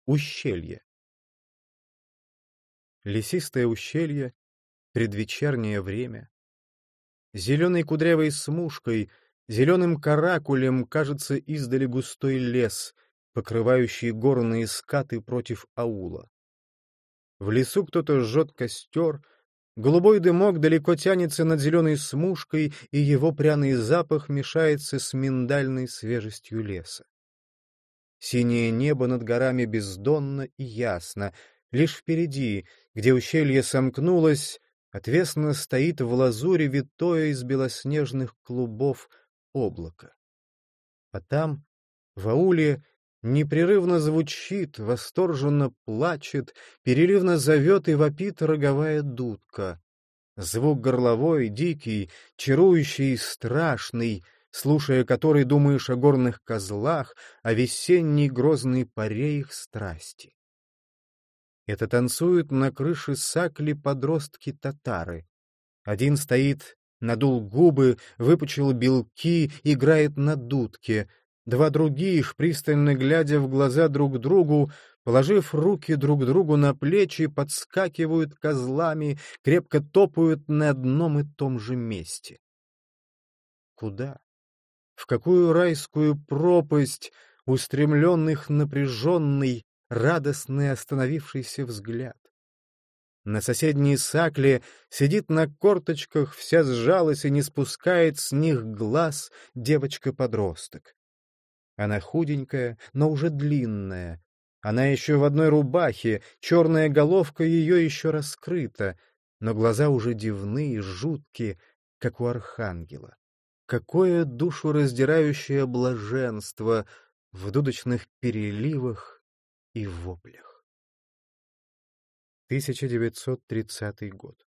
Ущелье. Лесистое ущелье, предвечернее время. Зеленой кудрявой смушкой, зеленым каракулем кажется издали густой лес, покрывающий горные скаты против аула. В лесу кто-то жжет костер, голубой дымок далеко тянется над зеленой смушкой, и его пряный запах мешается с миндальной свежестью леса. Синее небо над горами бездонно и ясно. Лишь впереди, где ущелье сомкнулось, отвесно стоит в лазури витое из белоснежных клубов облако. А там, в ауле, непрерывно звучит, восторженно плачет, переливно зовет и вопит роговая дудка. Звук горловой, дикий, чарующий и страшный, слушая который думаешь о горных козлах, о весенней грозной паре их страсти. Это танцуют на крыше сакли подростки-татары. Один стоит, надул губы, выпучил белки, играет на дудке. Два других, пристально глядя в глаза друг другу, положив руки друг другу на плечи, подскакивают козлами, крепко топают на одном и том же месте. Куда? В какую райскую пропасть устремленных напряженный, радостный остановившийся взгляд? На соседней сакле сидит на корточках, вся сжалась и не спускает с них глаз девочка-подросток. Она худенькая, но уже длинная. Она еще в одной рубахе, черная головка ее еще раскрыта, но глаза уже дивные, жуткие, как у архангела. Какое душераздирающее блаженство в дудочных переливах и воплях. 1930 год.